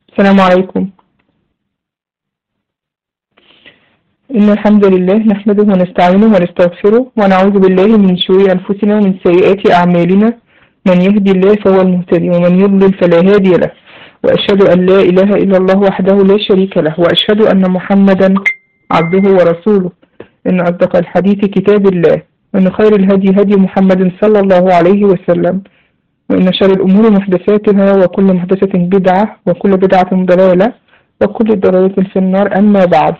السلام عليكم. إن الحمد لله نحمده ونستعينه ونستغفره ونعوذ بالله من شرور أنفسنا ومن سيئات أعمالنا. من يهدي الله فهو المهتدي ومن يضلل فلا هادي له، وأشهد أن لا إله إلا الله وحده لا شريك له، وأشهد أن محمدا عبده ورسوله. إن أصدق الحديث كتاب الله، وإن خير الهدي هدي محمد صلى الله عليه وسلم، وإن شر الأمور محدثاتها، وكل محدثة بدعة، وكل بدعة ضلالة، وكل ضلالة في النار. أما بعد،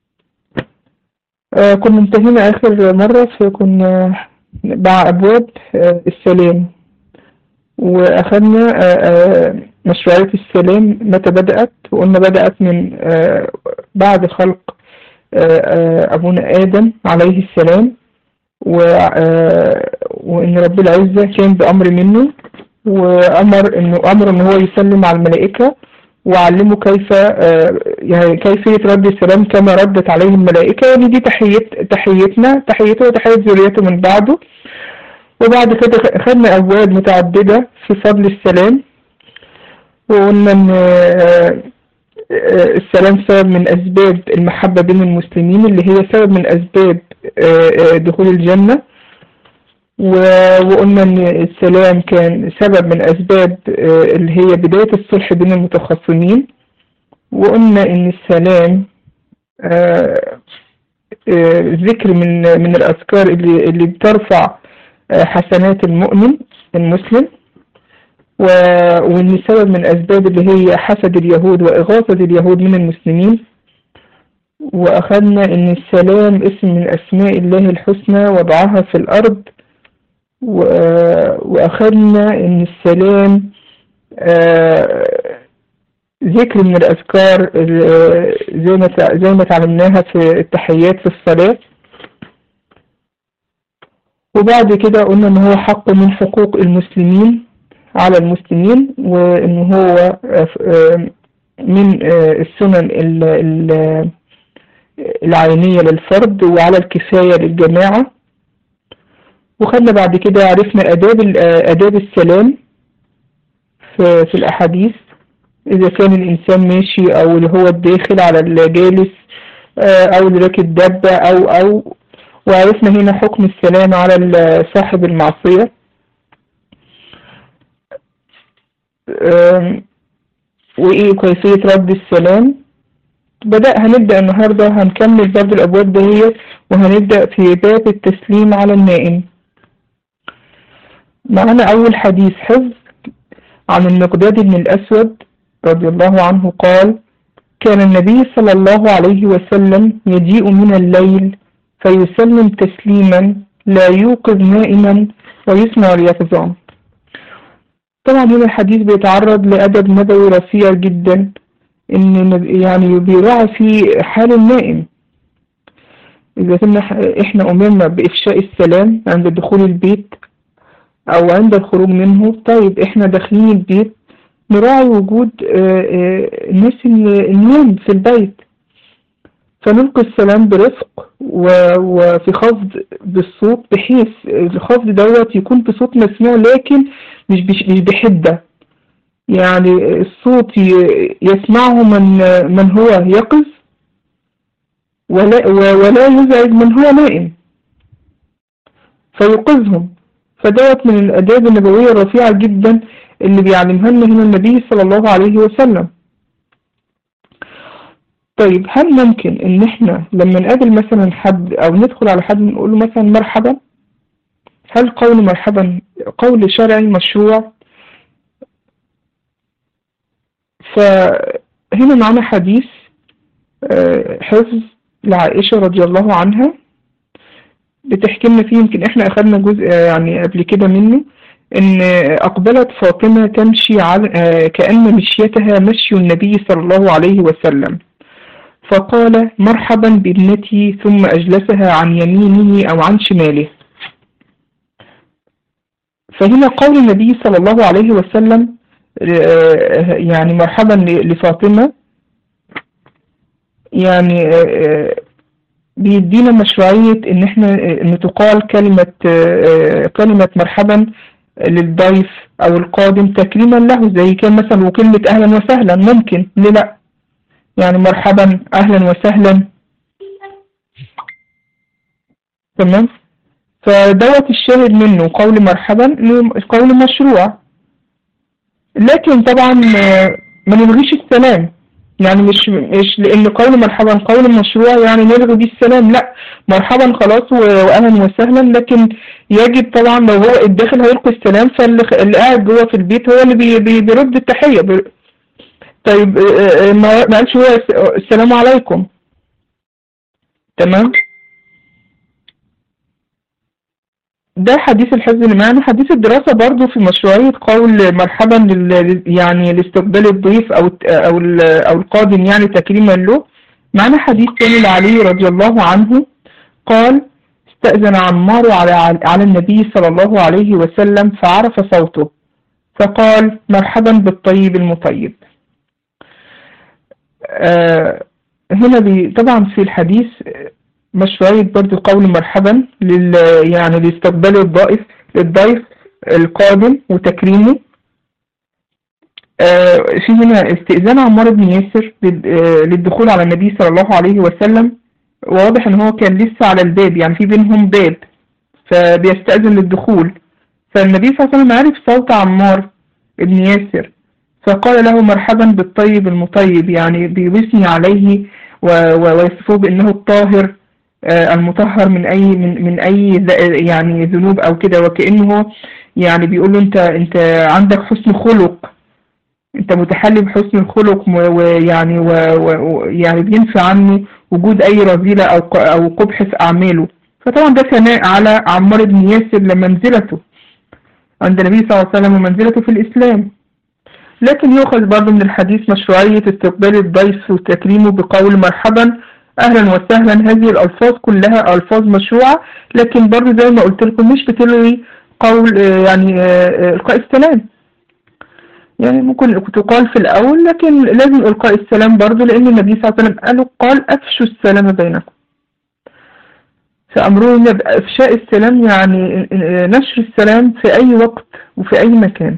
كنا انتهينا آخر مرة كنا مع أبواب السلام، وأخذنا مشروعية السلام متى بدأت، وقلنا بدأت من بعد خلق أبونا آدم عليه السلام، وإن رب العزة كان بأمر منه، وأمر إنه هو يسلم على الملائكة، وعلمه يعني كيفية رد السلام كما ردت عليه الملائكة. يعني دي تحيته وتحية ذريته من بعده. وبعد كده خدنا أبواب متعددة في فضل السلام، وقلنا إن السلام سبب من أسباب المحبة بين المسلمين، اللي هي سبب من أسباب دخول الجنة. وقلنا إن السلام كان سبب من أسباب اللي هي بداية الصلح بين المتخاصمين. وقلنا إن السلام ذكر من الأذكار اللي بترفع حسنات المؤمن المسلم، وإن سبب من أسباب اللي هي حسد اليهود وإغاظة اليهود من المسلمين. وأخذنا إن السلام اسم من أسماء الله الحسنى وضعها في الأرض. وأخذنا إن السلام ذكر من الأذكار زي ما تعلمناها في التحيات في الصلاة. وبعد كده قلنا إن هو حق من حقوق المسلمين على المسلمين، وإن هو من السنن العينية للفرد وعلى الكفاية للجماعة. وخدنا بعد كده عرفنا آداب السلام في الأحاديث، إذا كان الإنسان ماشي، أو اللي هو الداخل على الجالس، أو اللي راكب دابة أو. وعرفنا هنا حكم السلام على صاحب المعصية. وإيه كيفية رد السلام. هنبدأ النهاردة، هنكمل برضه الأبواب دهيت، وهنبدأ في باب التسليم على النائم. معنا أول حديث حفظ عن المقداد بن الأسود رضي الله عنه قال: كان النبي صلى الله عليه وسلم يجيء من الليل فيسلم تسليما لا يوقظ نائما ويسمع اليقظان. طبعا هنا الحديث بيتعرض لأدب نبوي رفيع جدا، إن يعني بيراعي في حال النائم. إذا كنا إحنا أمرنا بإفشاء السلام عند دخول البيت أو عند الخروج منه، طيب إحنا داخلين البيت نراعي وجود الناس النيام في البيت، فنلقي السلام برفق وفي خفض بالصوت، بحيث الخفض دوت يكون بصوت مسموع، لكن مش بحدة. يعني الصوت يسمعه من هو يقظ، ولا يزعج من هو نائم فيوقظهم. فدوت من الآداب النبوية الرفيعة جدا اللي بيعلمها لنا هنا النبي صلى الله عليه وسلم. طيب، هل ممكن ان احنا لما نقابل مثلا حد او ندخل على حد نقول له مثلا مرحبا؟ هل قول مرحبا قول شرعي مشروع؟ فهنا معنا حديث حفظ لعائشة رضي الله عنها بتحكي لنا فيه، يمكن احنا اخذنا جزء يعني قبل كده منه، ان اقبلت فاطمة تمشي على كأن مشيتها مشي النبي صلى الله عليه وسلم، فقال: مرحبا بابنتي، ثم اجلسها عن يمينه او عن شماله. فهنا قول النبي صلى الله عليه وسلم يعني مرحبا لفاطمة، يعني بيدينا مشروعية ان احنا تقال كلمة مرحبا للضيف أو القادم تكريما له، زي كان مثلا وكلمة أهلا وسهلا، ممكن ليه لأ، يعني مرحبا أهلا وسهلا. تمام. فدوت الشاهد منه قول مرحبا قول مشروع، لكن طبعا ما نلغيش السلام، يعني مش لان قول مرحبا قول مشروع يعني نلغي بيه السلام، لا، مرحبا خلاص واهلا وسهلا، لكن يجب طبعا لو هو الداخل هيلقي السلام، فاللي قاعد جوه في البيت هو اللي بيرد التحيه. طيب ما قالش هو السلام عليكم. تمام. ده حديث الحفظ اللي معانا. حديث الدراسة برضو في مشروعية قول مرحبا يعني لاستقبال الضيف أو القادم يعني تكريما له. معنا حديث تاني لعلي رضي الله عنه قال: استأذن عمار على النبي صلى الله عليه وسلم فعرف صوته فقال: مرحبا بالطيب المطيب. هنا طبعا في الحديث مشروعية برضو قول مرحبا يعني لاستقبال للضيف القادم وتكريمه. في هنا استئذان عمار بن ياسر للدخول على النبي صلى الله عليه وسلم، وواضح ان هو كان لسه على الباب، يعني في بينهم باب، فبيستأذن للدخول، فالنبي صلى الله عليه وسلم عرف صوت عمار بن ياسر فقال له: مرحبا بالطيب المطيب، يعني بيثني عليه ويصفه بأنه الطاهر المطهر من اي يعني ذنوب او كده، وكأنه يعني بيقول له انت عندك حسن خلق، انت متحلي بحسن الخلق، ويعني يعني بينفي عنه وجود اي رذيلة او قبح في اعماله. فطبعا ده ثناء على عمار بن ياسر لمنزلته عند النبي صلى الله عليه وسلم ومنزلته في الاسلام. لكن يؤخذ برضه من الحديث مشروعية استقبال الضيف وتكريمه بقول مرحبا اهلا وسهلا. هذه الالفاظ كلها الفاظ مشروعة، لكن برضه زي ما قلت لكم مش بتلغي قول يعني القاء السلام، يعني ممكن تقال في الاول، لكن لازم القاء السلام برضه، لان النبي صلى الله عليه وسلم قال افشوا السلام بينكم، فامرهم بافشاء السلام يعني نشر السلام في اي وقت وفي اي مكان.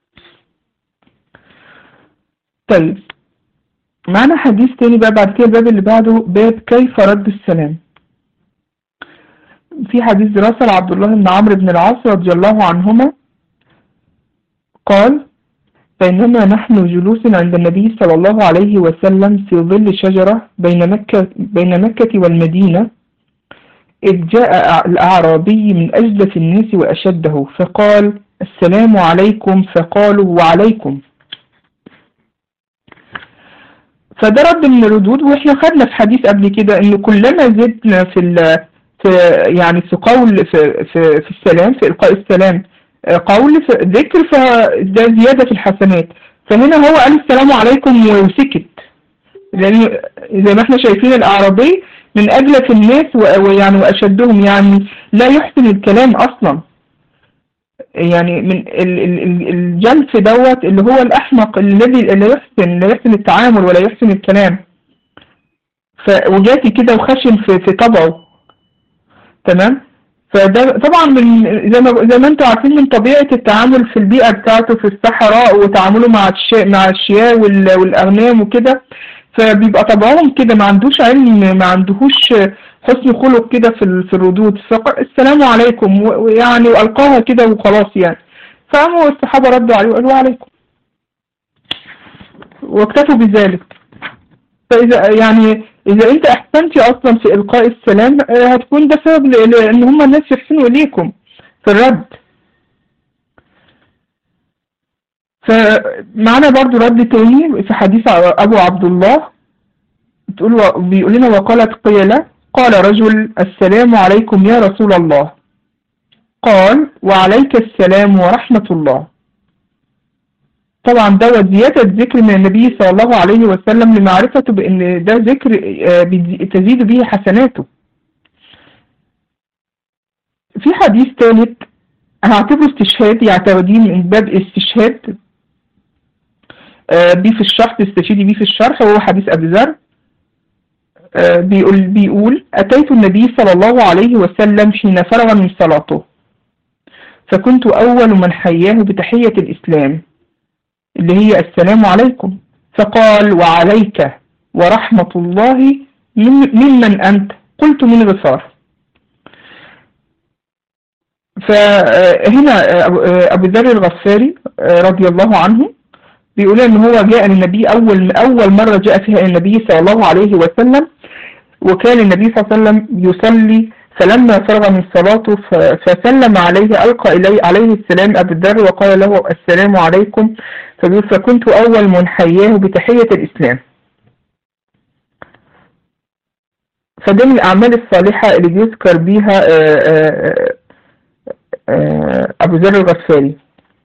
طيب معنا حديث تاني بقى بعد كده، الباب اللي بعده باب كيف رد السلام. في حديث دراسة لعبد الله بن عمرو بن العاص رضي الله عنهما قال: بينما نحن جلوس عند النبي صلى الله عليه وسلم في ظل شجرة بين مكة والمدينة، إذ جاء الأعرابي من أجدث الناس وأشده فقال: السلام عليكم، فقالوا: وعليكم. فده رد من الردود، واحنا خدنا في حديث قبل كده ان كلما زدنا يعني في قول في السلام، في القاء السلام قول في ذكر، فده زيادة في الحسنات. فهنا هو قال السلام عليكم وسكت، لان زي ما احنا شايفين الاعرابي من اجلف الناس ويعني واشدهم، يعني لا يحسن الكلام اصلا، يعني من الجلف دوت اللي هو الأحمق الذي لا يحسن التعامل ولا يحسن الكلام، وجاتي كده وخشن في طبعه. تمام. فده طبعا من زي ما انتم عارفين من طبيعة التعامل في البيئة بتاعته في الصحراء، وتعامله مع الشياه والأغنام وكده، فبيبقى طبعهم كده ما عندوش علم، ما عندهوش حسن خلق كده في الردود، السلام عليكم ويعني وألقاها كده وخلاص يعني. فقاموا الصحابة ردوا عليه وقالوا: عليكم، واكتفوا بذلك. فإذا يعني إذا أنت أحسنتي أصلا في إلقاء السلام هتكون ده سبب لأن هم الناس يحسنوا إليكم في الرد. فمعنا برضو رد تاني في حديث أبو عبد الله بيقول لنا: وقالت قيلة قال رجل: السلام عليكم يا رسول الله، قال: وعليك السلام ورحمة الله. طبعا دوت زيادة ذكر من النبي صلى الله عليه وسلم لمعرفته بأن ده ذكر تزيد به حسناته. في حديث ثالث هعتبره استشهاد، يعتبرين من باب استشهاد بيه في الشرح، تستشهدي بيه في الشرح، وهو حديث أبي ذر. بيقول: أتيت النبي صلى الله عليه وسلم حين فرغ من صلاته فكنت أول من حياه بتحية الإسلام اللي هي السلام عليكم. فقال: وعليك ورحمة الله، ممن أنت؟ قلت: من غفار. فهنا أبو ذر الغفاري رضي الله عنه بيقول ان هو جاء النبي اول مرة جاء فيها النبي صلى الله عليه وسلم، وكان النبي صلى الله عليه وسلم يصلي، فلما فرغ من صلاته فسلم عليه، ألقى إليه عليه السلام أبو الذر وقال له: السلام عليكم. فبيقول: فكنت أول من حياه بتحية الإسلام. فده من الأعمال الصالحة اللي بيذكر بيها أبو ذر الغفاري.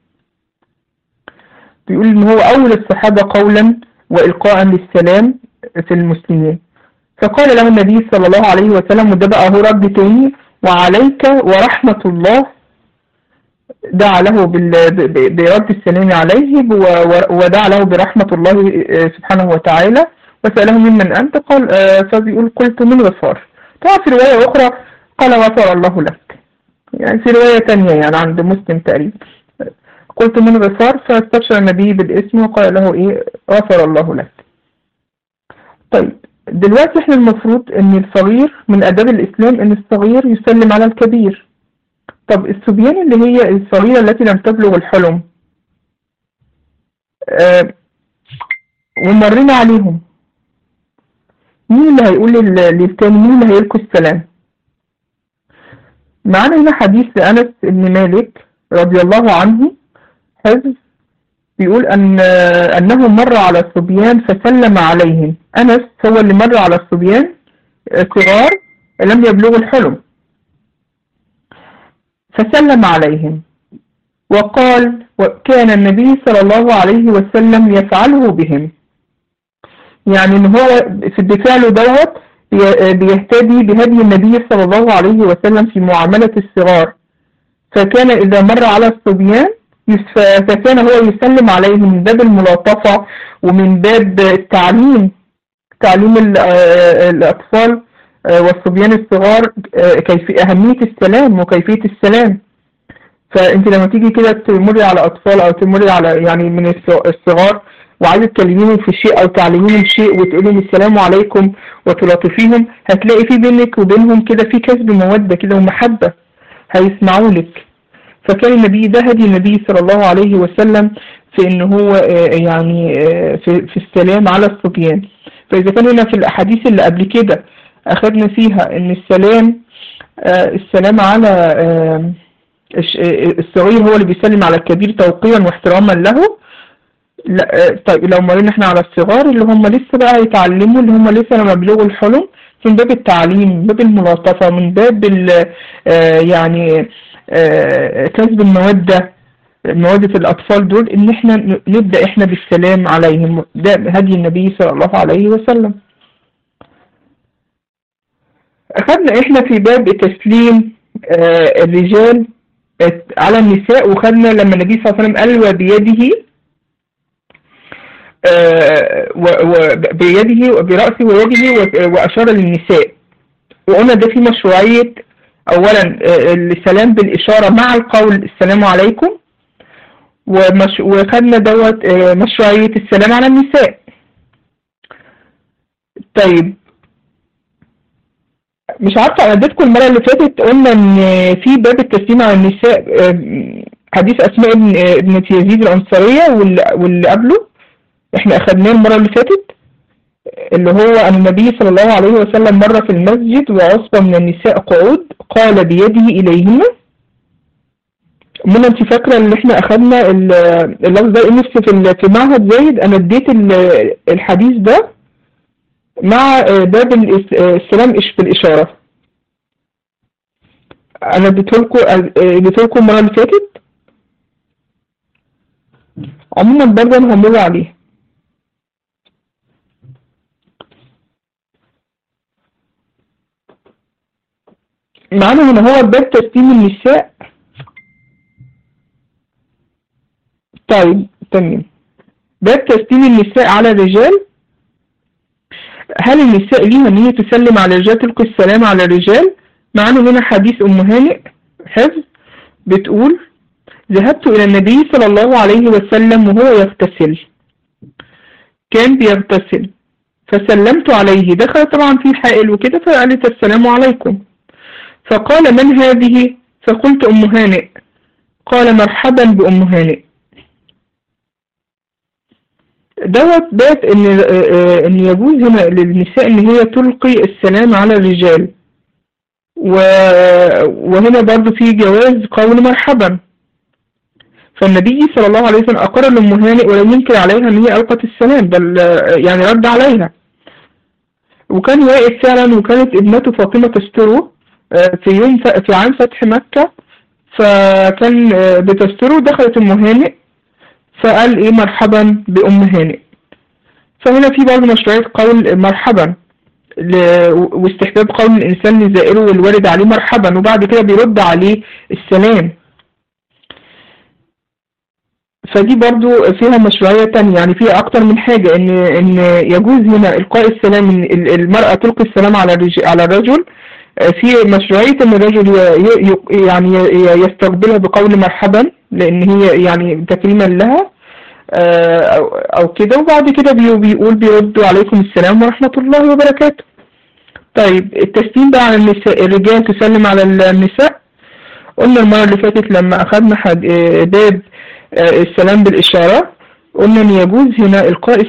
بيقول إن هو أول الصحابة قولا وإلقاء للسلام في المسلمين. فقال له النبي صلى الله عليه وسلم، وده بقى هو رد تاني: وعليك ورحمة الله. دعا له برد السلام عليه، ودعا له برحمة الله سبحانه وتعالى، وسأله: ممن أنت؟ قال فبيقول: قلت: من غفار. طبعا في رواية أخرى قال: غفر الله لك، يعني في رواية تانية يعني عند مسلم تقريبا، قلت: من غفار. فاستبشر النبي بالاسم وقال له: إيه؟ غفر الله لك. طيب دلوقتي احنا المفروض ان الصغير من آداب الإسلام ان الصغير يسلم على الكبير. طب الصبيان اللي هي الصغيرة التي لم تبلغ الحلم ومرنا عليهم، مين اللي هيقول للتاني؟ مين اللي هيلقي السلام؟ معانا هنا حديث لأنس بن مالك رضي الله عنه حفظ، بيقول أنه مر على الصبيان فسلم عليهم. أنس هو اللي مر على الصبيان صغار لم يبلغوا الحلم فسلم عليهم وقال: وكان النبي صلى الله عليه وسلم يفعله بهم. يعني ان هو في الدفاع له دوت بيهتدي بهدي النبي صلى الله عليه وسلم في معاملة الصغار. فكان إذا مر على الصبيان فكان هو يسلم عليهم من باب الملاطفة ومن باب التعليم، تعليم الأطفال والصبيان الصغار كيف أهمية السلام وكيفية السلام. فأنت لما تيجي كده تمر على أطفال أو تمر على يعني من الصغار وعايزة تكلميهم في شيء أو تعلميهم شيء وتقولهم السلام عليكم وتلاطفيهم، هتلاقي في بينك وبينهم كده في كسب مودة كده ومحبة، هيسمعوا لك. فكان النبي ده هدي النبي صلى الله عليه وسلم في إن هو يعني في السلام على الصبيان. فإذا كان هنا في الأحاديث اللي قبل كده أخذنا فيها إن السلام على الصغير هو اللي بيسلم على الكبير توقيرا واحتراما له. لا طيب لو مرينا احنا على الصغار اللي هم لسه بقى يتعلموا، اللي هم لسه لما بيبلغوا الحلم، من باب التعليم، من باب الملاطفة، من باب يعني كسب مودة الأطفال دول، إن احنا نبدأ احنا بالسلام عليهم. ده هدي النبي صلى الله عليه وسلم. أخذنا احنا في باب تسليم الرجال على النساء، وخدنا لما النبي صلى الله عليه وسلم قال وبيده وبرأسه ويده وأشار للنساء، وقلنا ده في مشروعية أولا السلام بالإشارة مع القول السلام عليكم، وخدنا دوت مشروعية السلام على النساء. طيب مش عارفة أنا اديتكم المرة اللي فاتت قلنا إن في باب التسليم على النساء حديث أسماء ابنة يزيد الأنصارية واللي قبله احنا أخدناه المرة اللي فاتت، اللي هو أن النبي صلى الله عليه وسلم مر في المسجد وعصبة من النساء قعود قال بيده إليهن. منى انت فاكرة اللي احنا أخدنا اللفظ ده؟ نفسي في معهد زايد أنا اديت الحديث ده مع باب السلام بالإشارة. أنا اديته لكم المرة اللي فاتت. عموما برضه أنا همر عليه. معانا هنا هو باب تسليم النساء. طيب تمام. باب تسليم النساء على الرجال. هل النساء ليها ان هي تسلم على الرجال، تلقي السلام على الرجال؟ معانا هنا حديث أم هانئ حفظ بتقول ذهبت إلى النبي صلى الله عليه وسلم وهو يغتسل، كان بيغتسل، فسلمت عليه، دخل طبعا في حائل وكده، فقالت السلام عليكم، فقال من هذه؟ فقلت أم هانئ، قال مرحبا بأم هانئ. بات ان يجوز هنا للنساء ان هي تلقي السلام على الرجال، وهنا برضو في جواز قول مرحبا. فالنبي صلى الله عليه وسلم أقر لأم هانئ ولم ينكر عليها ان هي ألقت السلام، بل يعني رد عليها. وكان واقف فعلا، وكانت ابنته فاطمة تستره في عام فتح مكة، فكان بتستره، دخلت أم هانئ فقال ايه مرحبا بأم هانئ. فهنا في برضه مشروعية قول مرحبا واستحباب قول الإنسان لزائره والوارد عليه مرحبا، وبعد كده بيرد عليه السلام. فدي برضو فيها مشروعية تانية، يعني فيها أكتر من حاجة، إن يجوز هنا إلقاء السلام، المرأة تلقي السلام على الرجل، في مشروعية إن الرجل يعني يستقبلها بقول مرحبا، لأن هي يعني تكريما لها أو كده، وبعد كده بيقول بيردوا عليكم السلام ورحمة الله وبركاته. طيب التسليم بقى على النساء، الرجال تسلم على النساء. قلنا المرة اللي فاتت لما أخذنا باب السلام بالإشارة، قلنا أن يجوز هنا إلقاء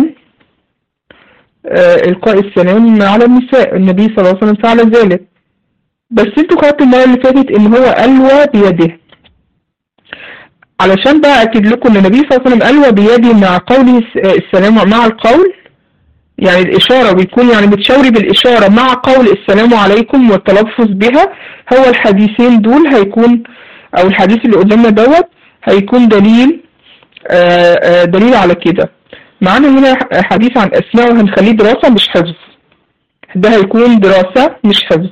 السلام على النساء، النبي صلى الله عليه وسلم فعل ذلك. بس انتوا خدتوا المرة اللي فاتت ان هو ألوى بيده، علشان بقى أكد لكم ان النبي صلى الله عليه وسلم ألوى بيده مع قوله السلام، مع القول يعني الإشارة، بيكون يعني بتشاوري بالإشارة مع قول السلام عليكم والتلفظ بها. هو الحديثين دول هيكون، أو الحديث اللي قدامنا دوت هيكون دليل على كده. معانا هنا حديث عن أسماء، وهنخليه دراسة مش حفظ، ده هيكون دراسة مش حفظ.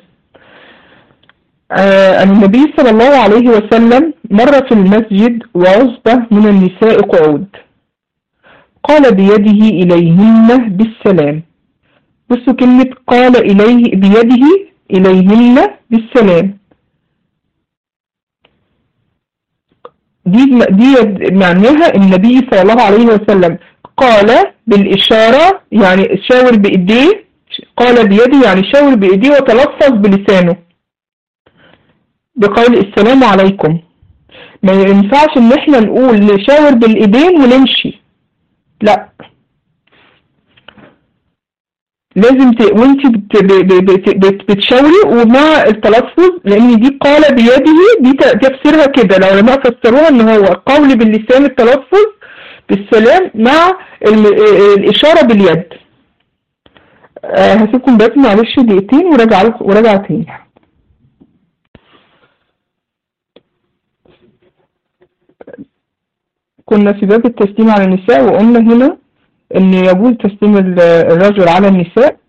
أن النبي صلى الله عليه وسلم مر في المسجد وعصبة من النساء قعود، قال بيده إليهن بالسلام. بصوا كلمة قال بيده إليهن بالسلام، دي معناها النبي صلى الله عليه وسلم قال بالإشارة، يعني شاور بإيديه، قال بيده يعني شاور بإيديه وتلفظ بلسانه بقول السلام عليكم. ما ينفعش ان احنا نقول نشاور بالإيدين ونمشي، لا، لازم وانت بتشاوري ومع التلفظ، لان دي قال بيده دي تفسيرها كده، لو لما فسروها ان هو قول باللسان التلفظ بالسلام مع الاشاره باليد. هسيبكم بس معلش دقيقتين وراجع تاني. كنا في باب التسليم على النساء، وقلنا هنا ان يجوز تسليم الرجل على النساء،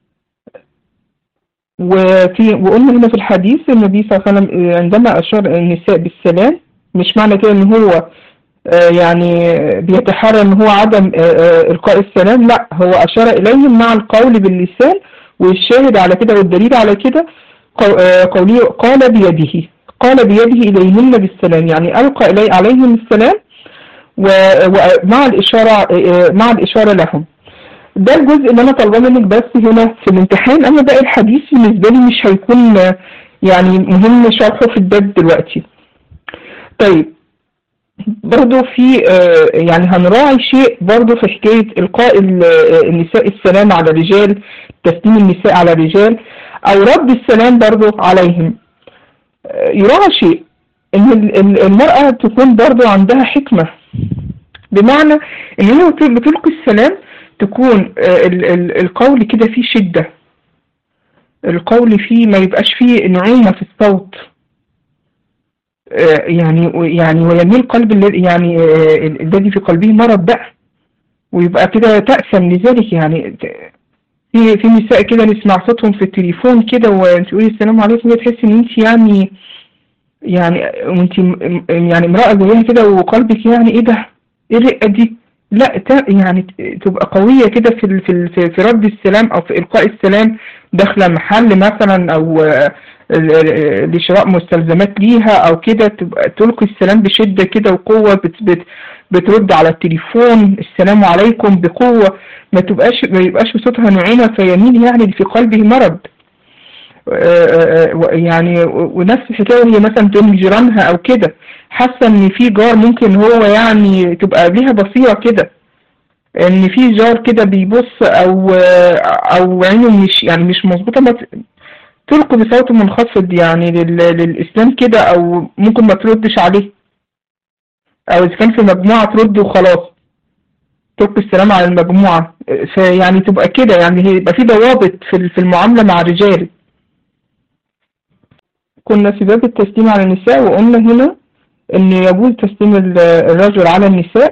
وقلنا هنا في الحديث النبي صلى الله عليه وسلم عندما اشار النساء بالسلام، مش معنى كده ان هو يعني بيتحرى ان هو عدم القاء السلام، لا، هو اشار اليهم مع القول باللسان، والشاهد على كده والدليل على كده قوله قال بيده اليهن بالسلام، يعني القى عليهم السلام ومع الإشارة لهم. ده الجزء اللي أنا طالباه منك بس هنا في الامتحان، أما باقي الحديث بالنسبة لي مش هيكون يعني مهم شرحه في الباب دلوقتي. طيب برضو في يعني هنراعي شيء برضو في حكاية إلقاء النساء السلام على الرجال، تسليم النساء على الرجال أو رد السلام برضو عليهم. يراعى شيء إن المرأة تكون برضو عندها حكمة، بمعنى إن هي بتلقي السلام تكون القول كده فيه شدة، القول فيه ما يبقاش فيه نعومة في الصوت، يعني ويميل قلب يعني الذي في قلبه مرض بقى، ويبقى كده تأسم لذلك. يعني في نساء كده نسمع صوتهم في التليفون كده وتقولي السلام عليكم، تحس ان انت يعني وانت يعني امرأة زيها كده وقلبك يعني ايه ده، ايه الرقة دي؟ لا، يعني تبقى قوية كده في رد السلام او في إلقاء السلام، داخلة محل مثلا او لشراء مستلزمات ليها او كده، تبقى تلقي السلام بشدة كده وقوة، بترد على التليفون السلام عليكم بقوة، ما يبقاش صوتها نعومة فيميل يعني في قلبه مرض. يعني ونفس الحكاية وهي مثلا تقوم جيرانها او كده، حاسة ان في جار ممكن هو يعني تبقى ليها بصيرة كده ان في جار كده بيبص او عينه مش مظبوطة، ما تلقي بصوت منخفض يعني للاسلام كده، او ممكن ما تردش عليه، او اذا كان في مجموعة ترد وخلاص، تلقي السلام على المجموعة. فيعني تبقى كده يعني يبقى في ضوابط في المعاملة مع الرجال. كنا في باب التسليم على النساء، وقلنا هنا ان يجوز تسليم الرجل على النساء،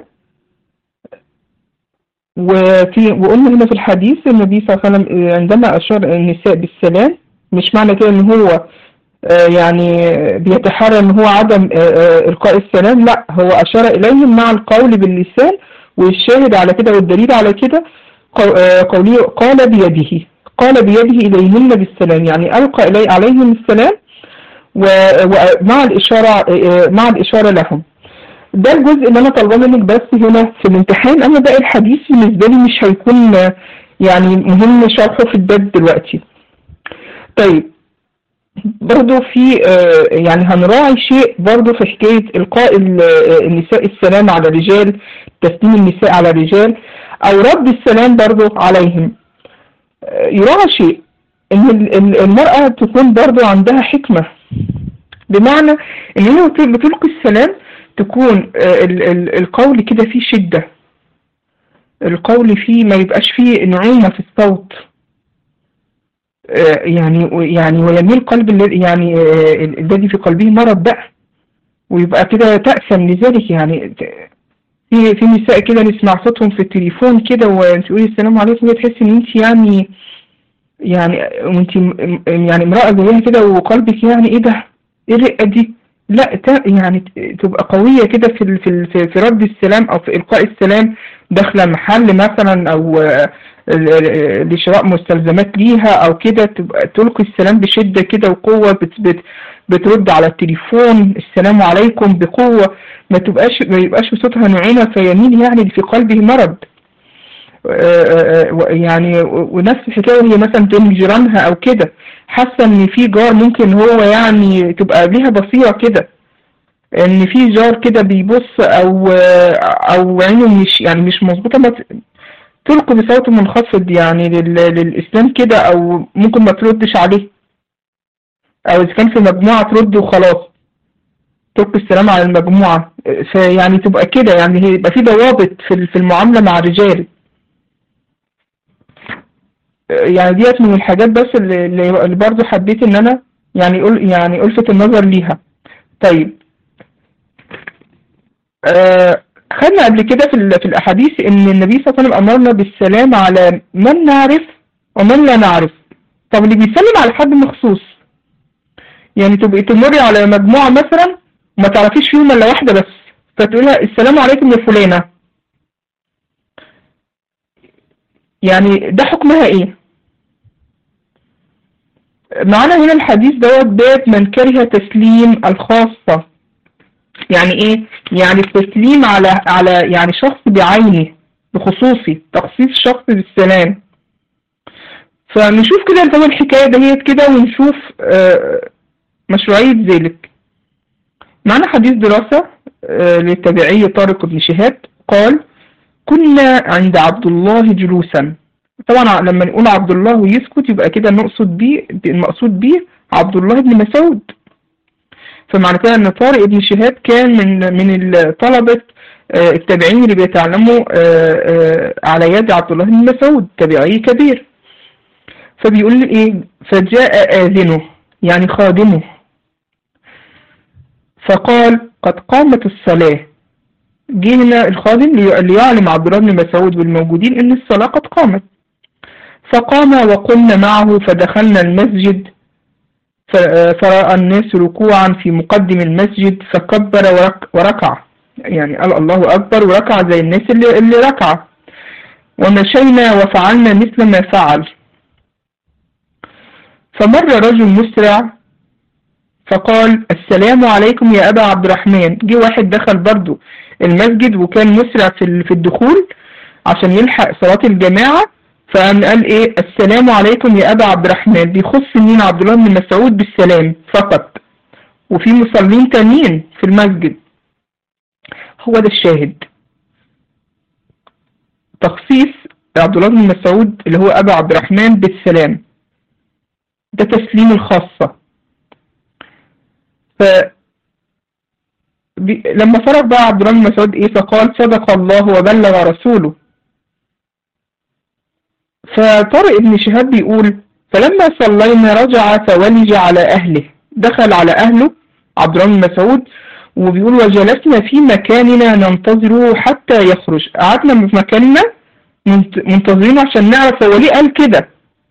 وقلنا هنا في الحديث النبي صلى الله عليه وسلم عندما اشار النساء بالسلام، مش معنى كده ان هو يعني بيتحرى ان هو عدم القاء السلام، لا، هو اشار اليهم مع القول باللسان، والشاهد على كده والدليل على كده قوله قال بيده اليهن بالسلام، يعني القى عليهم السلام ومع الاشاره لهم. ده الجزء اللي انا طالباه منك بس هنا في الامتحان، اما باقي الحديث بالنسبه لي مش هيكون يعني مهم شرحه في الباب دلوقتي. طيب، برضو في يعني هنراعي شيء برضو في حكاية إلقاء النساء السلام على الرجال، تسليم النساء على الرجال أو رد السلام برضو عليهم. يراعى شيء إن المرأة تكون برضو عندها حكمة، بمعنى إن هي بتلقي السلام تكون القول كده فيه شدة، القول فيه ما يبقاش فيه نعومة في الصوت، يعني ويميل قلب الذي في قلبه مرض بقى، ويبقى كده تأثم لذلك. يعني في نساء كده نسمع صوتهم في التليفون كده وتقولي السلام عليكم، تحس ان انت وانت يعني امرأة زيها كده وقلبك يعني ايه ده، ايه الرقة دي؟ لا، يعني تبقى قوية كده في رد السلام او في إلقاء السلام، داخلة محل مثلا او لشراء مستلزمات ليها او كده، تبقى تلقي السلام بشدة كده وقوة، بترد على التليفون السلام عليكم بقوة، ما يبقاش صوتها نعومة فيميل يعني في قلبه مرض. يعني ونفس الحكاية وهي مثلا تقوم جيرانها او كده، حاسة ان في جار ممكن هو يعني تبقى ليها بصيرة كده ان في جار كده بيبص او عينه مش مظبوطة، ما تلقي بصوت منخفض يعني للاسلام كده، او ممكن ما تردش عليه، او اذا كان في مجموعة ترد وخلاص، تلقي السلام على المجموعة. فيعني تبقى كده يعني يبقى في ضوابط في المعاملة مع الرجال. يعني ديت من الحاجات بس اللي برضو حبيت ان انا يعني الفت النظر ليها. طيب، خدنا قبل كده في الاحاديث ان النبي صلى الله عليه وسلم امرنا بالسلام على من نعرف ومن لا نعرف. طب اللي بيسلم على حد مخصوص، يعني تبقي تمري على مجموعة مثلا وما تعرفيش فيهم الا واحدة بس، فتقولها السلام عليكم يا فلانة، يعني ده حكمها ايه؟ معانا هنا الحديث دوت باب من كره تسليم الخاصة. يعني ايه؟ يعني التسليم على يعني شخص بعينه بخصوصي، تخصيص شخص بالسلام. فنشوف كده الفهم الحكاية دهيت كده ونشوف مشروعية ذلك. معنا حديث دراسة للتابعي طارق بن شهاب قال: كنا عند عبد الله جلوسا. طبعا لما نقول عبد الله ويسكت يبقى كده المقصود بيه عبد الله بن مسعود. فمعنى كده ان طارق بن شهاب كان من الطلبة التابعين اللي بيتعلموا على يد عبد الله بن مسعود، تابعي كبير. فبيقول لي ايه: فجاء آذنه يعني خادمه فقال: قد قامت الصلاة. جه هنا الخادم ليعلم عبد الله بن مسعود والموجودين ان الصلاة قد قامت. فقام وقمنا معه فدخلنا المسجد، فرأى الناس ركوعا في مقدم المسجد فكبر وركع، يعني قال الله أكبر وركع زي الناس اللي ركع. ومشينا وفعلنا مثل ما فعل. فمر رجل مسرع فقال السلام عليكم يا أبا عبد الرحمن. جه واحد دخل برضو المسجد وكان مسرع في الدخول عشان يلحق صلاة الجماعة، فقام قال ايه السلام عليكم يا أبا عبد الرحمن، بيخص مين؟ عبد الله بن مسعود بالسلام فقط، وفي مصلين تانيين في المسجد. هو ده الشاهد، تخصيص عبد الله بن مسعود اللي هو أبا عبد الرحمن بالسلام، ده تسليم الخاصة. لما فرغ بقى عبد الله بن مسعود ايه فقال صدق الله وبلغ رسوله. فطارق بن شهاب بيقول فلما صلينا رجع فولج على أهله، دخل على أهله عبد الله بن مسعود، وبيقول وجلسنا في مكاننا ننتظره حتى يخرج، قعدنا في مكاننا منتظرين عشان نعرف هو ليه قال كده،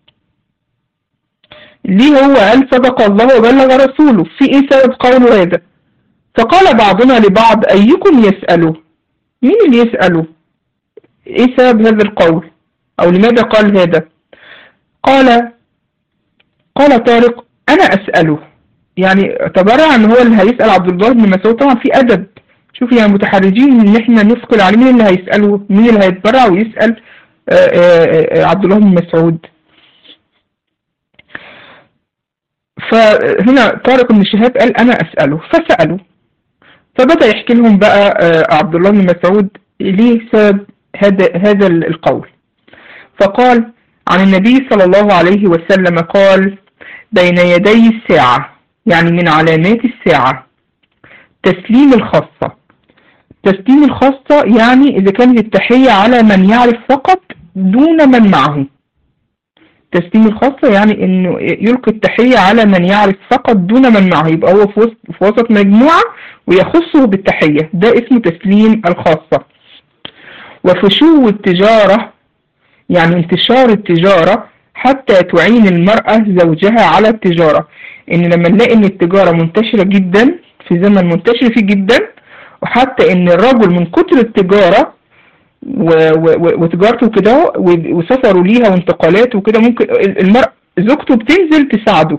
ليه هو قال صدق الله وبلغ رسوله، في ايه سبب قوله هذا؟ فقال بعضنا لبعض ايكم يسأله، مين اللي يسأله؟ ايه سبب هذا القول او لماذا قال هذا؟ قال طارق انا اسأله، يعني تبرع ان هو اللي هيسأل عبد الله بن مسعود. طبعا في ادب، شوف يعني متحرجين ان احنا نثقل عليه مين اللي هيسأله، مين اللي هيتبرع ويسأل عبد الله بن مسعود. فهنا طارق بن شهاب قال انا اسأله، فسأله، فبدأ يحكي لهم بقى عبد الله بن مسعود ليه سبب هذا القول. فقال عن النبي صلى الله عليه وسلم قال بين يدي الساعة، يعني من علامات الساعة، تسليم الخاصة. تسليم الخاصة يعني إذا كانت التحية على من يعرف فقط دون من معه. تسليم الخاصة يعني إنه يلقي التحية على من يعرف فقط دون من معه، يبقى هو في وسط مجموعة ويخصه بالتحية، ده اسمه تسليم الخاصة. وفشو التجارة يعني انتشار التجارة حتى تعين المرأة زوجها على التجارة، إن لما نلاقي إن التجارة منتشرة جدا في زمن منتشر فيه جدا، وحتى إن الرجل من كتر التجارة وتجارته كده وسفره ليها وانتقالاته وكده، ممكن المرأة زوجته بتنزل تساعده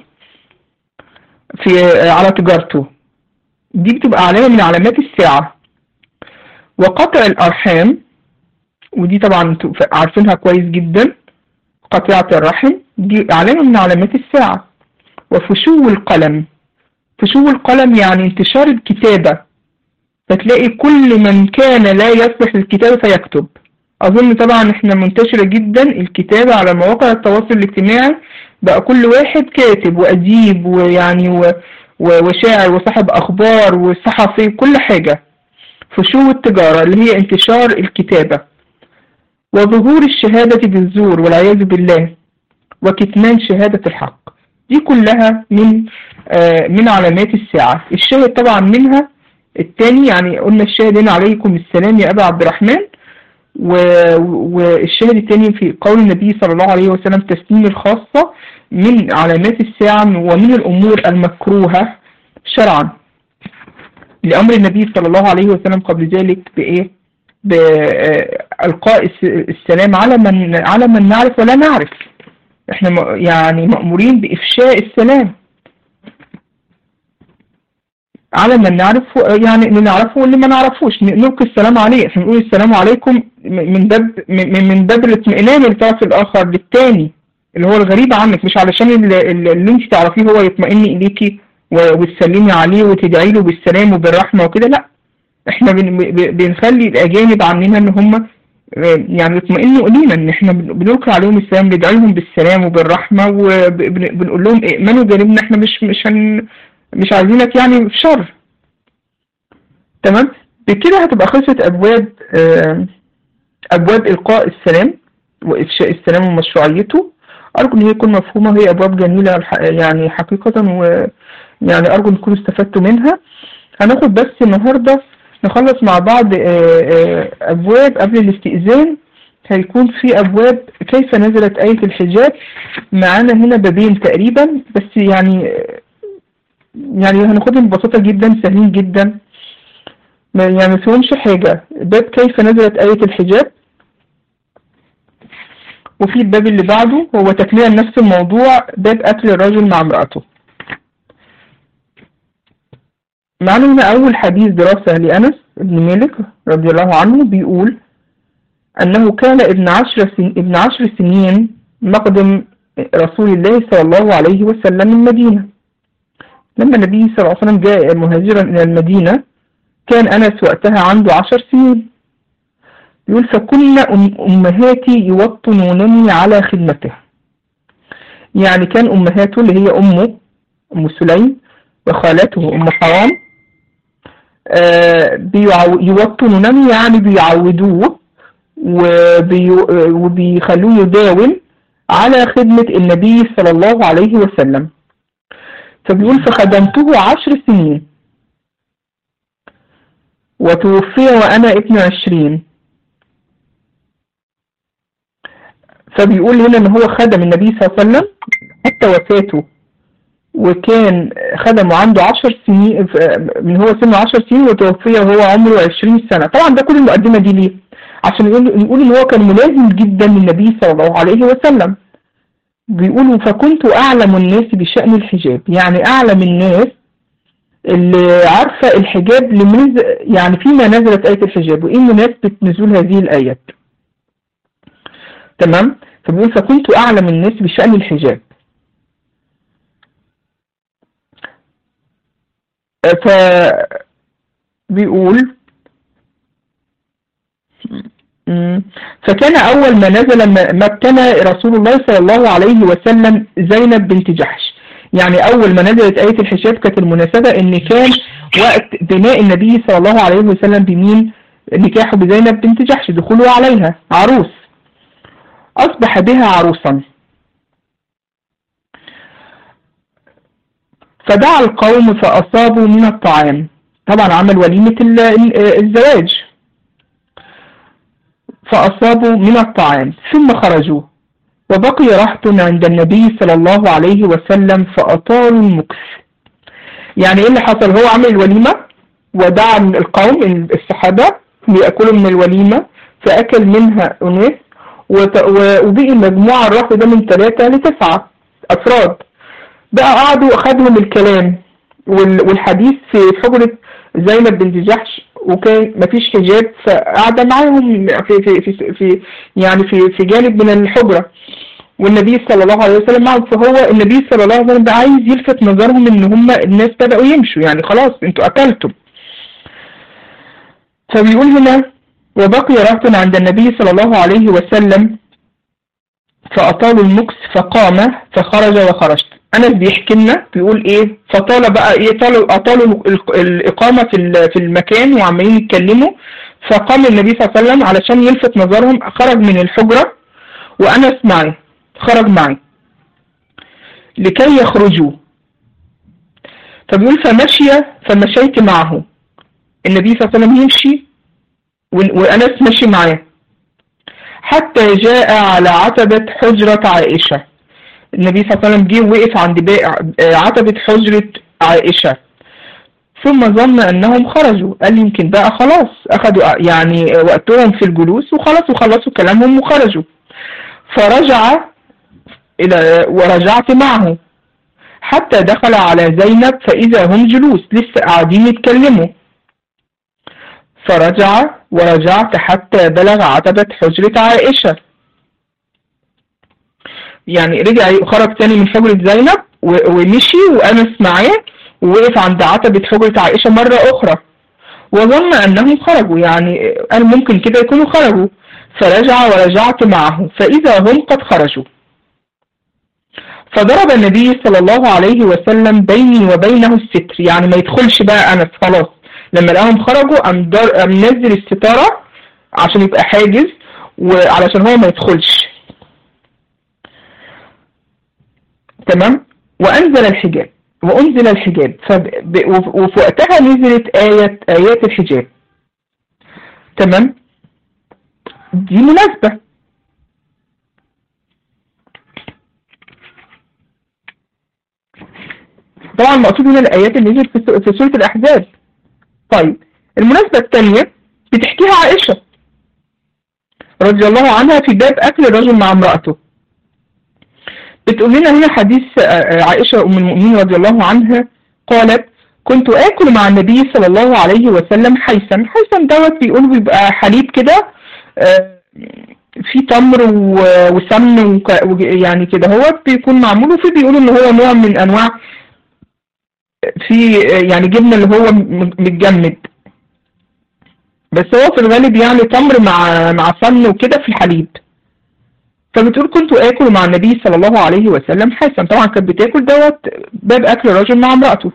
على تجارته، دي بتبقى علامة من علامات الساعة. وقطع الأرحام، ودي طبعا عارفينها كويس جدا، قطيعة الرحم دي علامة من علامات الساعة. وفشو القلم، فشو القلم يعني انتشار الكتابة، فتلاقي كل من كان لا يصلح للكتابة فيكتب. أظن طبعا احنا منتشرة جدا الكتابة على مواقع التواصل الاجتماعي، بقى كل واحد كاتب وأديب ويعني وشاعر وصاحب أخبار وصحفي كل حاجة. فشو التجارة اللي هي انتشار الكتابة. وظهور الشهادة بالزور والعياذ بالله، وكتمان شهادة الحق، دي كلها من علامات الساعة. الشاهد طبعا منها الثاني، يعني قلنا الشاهد هنا عليكم السلام يا أبا عبد الرحمن، والشاهد الثاني في قول النبي صلى الله عليه وسلم تسليم الخاصة من علامات الساعة ومن الأمور المكروهة شرعا، لأمر النبي صلى الله عليه وسلم قبل ذلك بإيه؟ بإلقاء السلام على من نعرف ولا نعرف. احنا يعني مأمورين بإفشاء السلام على من نعرف، يعني اللي نعرفه واللي ما نعرفوش نلقي السلام عليه. احنا نقول السلام عليكم من باب الاطمئنان للطرف الآخر للتاني اللي هو الغريب عنك، مش علشان اللي انت تعرفيه هو يطمئن إليكي وتسلمي عليه وتدعي له بالسلام وبالرحمة وكده، لا، احنا بنخلي الأجانب عننا ان هم يعني يطمئنوا إلينا، ان احنا بنلقي عليهم السلام، ندعي لهم بالسلام وبالرحمة، وبنقول لهم ائمنوا جانبنا، احنا مش عايزينك يعني في شر. تمام، بكده هتبقى خلصت أبواب إلقاء السلام وإفشاء السلام ومشروعيته. أرجو إن هي تكون مفهومة، وهي أبواب جميلة يعني حقيقة، ويعني أرجو إن تكونوا استفدتوا منها. هناخد بس النهاردة نخلص مع بعض أبواب قبل الاستئذان. هيكون في أبواب كيف نزلت آية الحجاب، معانا هنا بابين تقريبا، بس يعني هناخدهم ببساطة جدا، سهلين جدا، يعني ما فيهمش حاجة. باب كيف نزلت آية الحجاب، وفي الباب اللي بعده هو تكملة نفس الموضوع، باب قتل الرجل مع امرأته. معنا هنا أول حديث دراسة لأنس بن مالك رضي الله عنه، بيقول أنه كان ابن 10 سنين مقدم رسول الله صلى الله عليه وسلم المدينة. لما النبي صلى الله عليه وسلم جاء مهاجرا إلى المدينة كان أنس وقتها عنده 10 سنين. يقول فكن أمهاتي يوطنونني على خدمته، يعني كان أمهاته اللي هي أم سليم وخالته أم حرام يوطنونني، يعني بيعودوه وبيخلوه يداوم على خدمة النبي صلى الله عليه وسلم. فبيقول فخدمته 10 سنين وتوفي وأنا ابن 20. فبيقول هنا ان هو خدم النبي صلى الله عليه وسلم حتى وفاته، وكان خدمه عنده 10 سنين، من هو سنه 10 سنين وتوفي وهو عمره 20 سنة. طبعا ده كل المقدمة دي ليه؟ عشان نقول ان هو كان ملازم جدا للنبي صلى الله عليه وسلم. بيقولوا فكنت اعلم الناس بشأن الحجاب، يعني اعلم الناس اللي عارفة الحجاب يعني فيما نزلت آية الحجاب وايه مناسبة نزول هذه الآيات. تمام. فبيقول فكنت أعلم الناس بشأن الحجاب. فبيقول فكان أول ما نزل ما ابتنى رسول الله صلى الله عليه وسلم زينب بنت جحش. يعني أول ما نزلت آية الحجاب كانت المناسبة إن كان وقت بناء النبي صلى الله عليه وسلم بمين؟ نكاحه بزينب بنت جحش، دخوله عليها عروس، أصبح بها عروسا. فدعا القوم فأصابوا من الطعام، طبعا عمل وليمة الزواج، فأصابوا من الطعام ثم خرجوا، وبقي رهط عند النبي صلى الله عليه وسلم فأطالوا المكث. يعني ايه اللي حصل؟ هو عمل الوليمة ودعا القوم الصحابة ليأكلوا من الوليمة، فأكل منها أناس وبقي مجموعة الرهط ده من 3 ل9 أفراد. بقى قعدوا أخذهم الكلام والحديث في حجرة زينب بنت جحش، وكان مفيش حجاب، فقعد معاهم في يعني في جانب من الحجرة، والنبي صلى الله عليه وسلم معهم. فهو النبي صلى الله عليه وسلم عايز يلفت نظرهم ان هم الناس بدأوا يمشوا، يعني خلاص انتوا أكلتم. فبيقول هنا وبقي رهط عند النبي صلى الله عليه وسلم فأطالوا المكس فقام فخرج وخرجت. أنس بيحكي لنا بيقول إيه؟ فطال بقى إيه؟ أطالوا الإقامة في المكان وعمالين يتكلموا. فقام النبي صلى الله عليه وسلم علشان يلفت نظرهم، خرج من الحجرة وأنس معي، خرج معي لكي يخرجوا. فبيقول فمشيت معه، النبي صلى الله عليه وسلم يمشي وأنس ماشي معاه حتى جاء على عتبة حجرة عائشة. النبي صلى الله عليه وسلم جه وقف عند عتبة حجرة عائشة، ثم ظن أنهم خرجوا، قال يمكن بقى خلاص أخذوا يعني وقتهم في الجلوس وخلاص وخلصوا كلامهم وخرجوا. فرجع ورجعت معه حتى دخل على زينب فإذا هم جلوس لسه قاعدين يتكلموا. فرجع ورجعت حتى بلغ عتبة حجرة عائشة، يعني رجع خرج تاني من حجرة زينب ومشي وأنس معاه ووقف عند عتبة حجرة عائشة مرة أخرى، وظن أنهم خرجوا، يعني قال ممكن كده يكونوا خرجوا. فرجع ورجعت معه فإذا هم قد خرجوا. فضرب النبي صلى الله عليه وسلم بيني وبينه الستر، يعني ما يدخلش بقى أنس خلاص. لما لقاهم خرجوا أم نزل الستارة عشان يبقى حاجز وعلشان هو ما يدخلش. تمام. وأنزل الحجاب وأنزل الحجاب، وفي وقتها نزلت آيات الحجاب. تمام. دي مناسبة. طبعا المقصود من الآيات اللي نزلت في سورة الأحزاب. طيب المناسبة الثانية بتحكيها عائشة رضي الله عنها في باب أكل الرجل مع امرأته. بتقول لنا هنا حديث عائشة أم المؤمنين رضي الله عنها قالت كنت آكل مع النبي صلى الله عليه وسلم حيثم. حيثم دوت بيقولوا بيبقى حليب كده في تمر وسمن يعني كده، هو بيكون معمول، وفي بيقولوا ان هو نوع من انواع في يعني جبنة اللي هو متجمد، بس هو في الغالب يعني تمر مع سمن وكده في الحليب. فبتقول كنت آكل مع النبي صلى الله عليه وسلم حيثم. طبعا كانت بتاكل دوت باب أكل الرجل مع امرأته،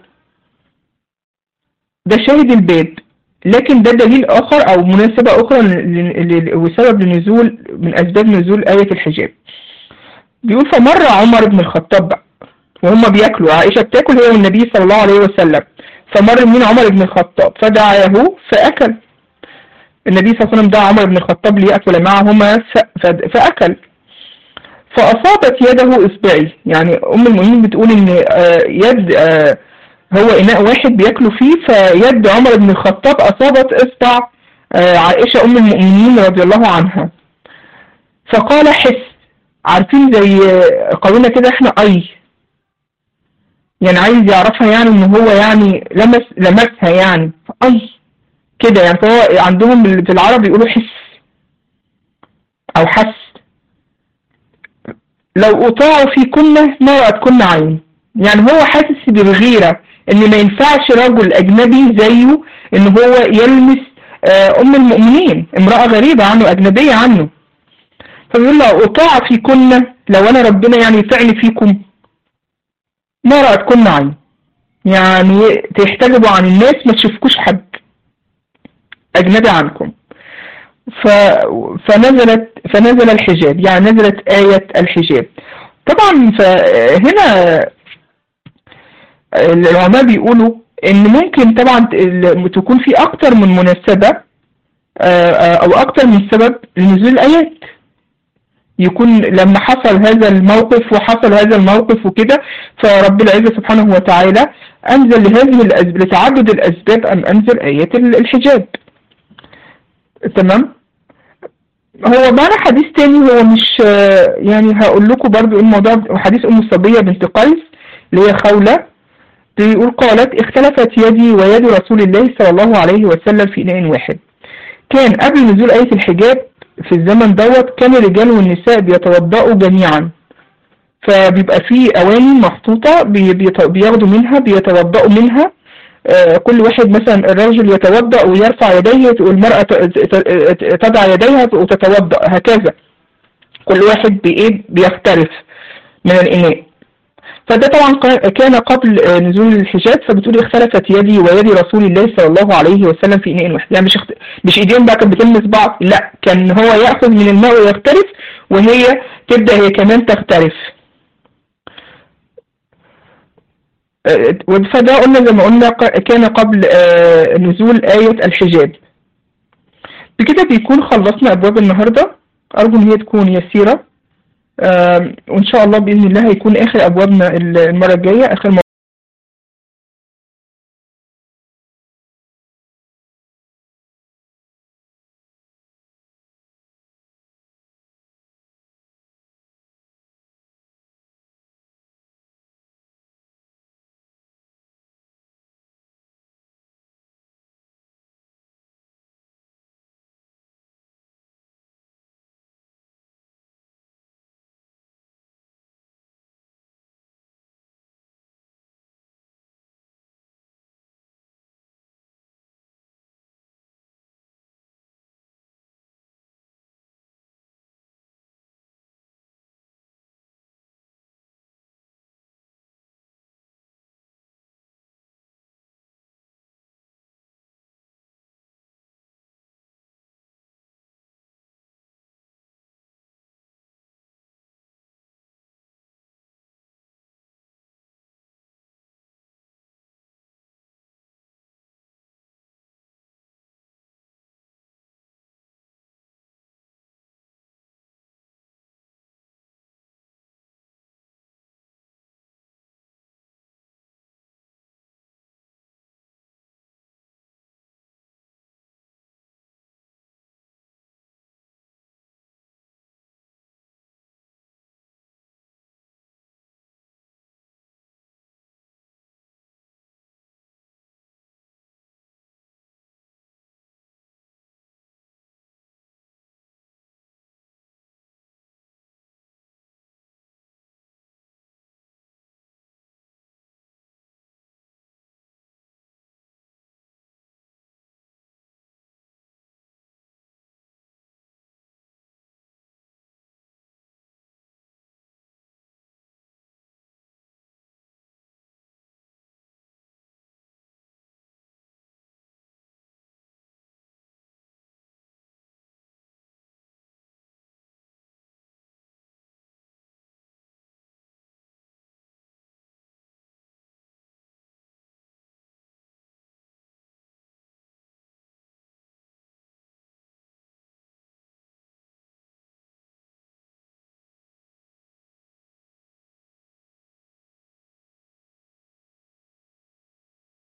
ده شاهد الباب. لكن ده دليل آخر أو مناسبة أخرى وسبب لنزول من أسباب نزول آية الحجاب. بيقول فمر عمر بن الخطاب بقى وهم بياكلوا، عائشة بتاكل هي والنبي صلى الله عليه وسلم، فمر من عمر بن الخطاب فدعاه فأكل. النبي صلى الله عليه وسلم دعا عمر بن الخطاب ليأكل معهما فأكل، فأصابت يده إصبعي. يعني أم المؤمنين بتقول إن يد هو إناء واحد بياكلوا فيه، فيد عمر بن الخطاب أصابت إصبع عائشة أم المؤمنين رضي الله عنها. فقال حس، عارفين زي قولنا كده احنا يعني عايز يعرفها، يعني ان هو يعني لمسها يعني كده، يعني فهو عندهم في العرب يقولوا حس او حس. لو اطاعوا في كنا ما رأتكن عين، يعني هو حاسس بالغيرة ان ما ينفعش رجل اجنبي زيه ان هو يلمس ام المؤمنين، امرأة غريبة عنه، اجنبية عنه. فبيقول لو اطاع في كنا، لو انا ربنا يعني يطعني فيكم ما رأتكن عين، يعني تحتجبوا عن الناس ما تشوفكوش حد اجنبي عنكم. فنزل الحجاب، يعني نزلت آية الحجاب. طبعا فهنا العلماء بيقولوا ان ممكن طبعا تكون في اكتر من مناسبة او اكتر من سبب لنزول الايات. يكون لما حصل هذا الموقف وحصل هذا الموقف وكده، فرب العزة سبحانه وتعالى انزل لتعدد الاسباب انزل آيات الحجاب. تمام. هو معنا حديث تاني، هو مش يعني هقول لكم برضو الموضوع، حديث ام الصبية بنت قيس اللي هي خولة، بيقول قالت اختلفت يدي ويد رسول الله صلى الله عليه وسلم في إناء واحد. كان قبل نزول آية الحجاب في الزمن دوت كان الرجال والنساء بيتوضأوا جميعا، فبيبقى فيه أواني محطوطة بياخدوا منها بيتوضأوا منها. كل واحد مثلا الرجل يتوضأ ويرفع يديه والمرأة تضع يديها وتتوضأ، هكذا كل واحد بيختلف من الإناء. فده طبعا كان قبل نزول الحجاب. فبتقول اختلفت يدي ويد رسول الله صلى الله عليه وسلم في إناء واحد، يعني مش ايدين بقى كانت بتلمس بعض، لا، كان هو يأخذ من الماء ويختلف وهي تبدأ هي كمان تختلف. فده قلنا زي ما قلنا كان قبل نزول آية الحجاب. بكده بيكون خلصنا أبواب النهاردة، أرجو إن هي تكون يسيرة، وإن شاء الله بإذن الله هيكون آخر أبوابنا المرة الجاية، آخر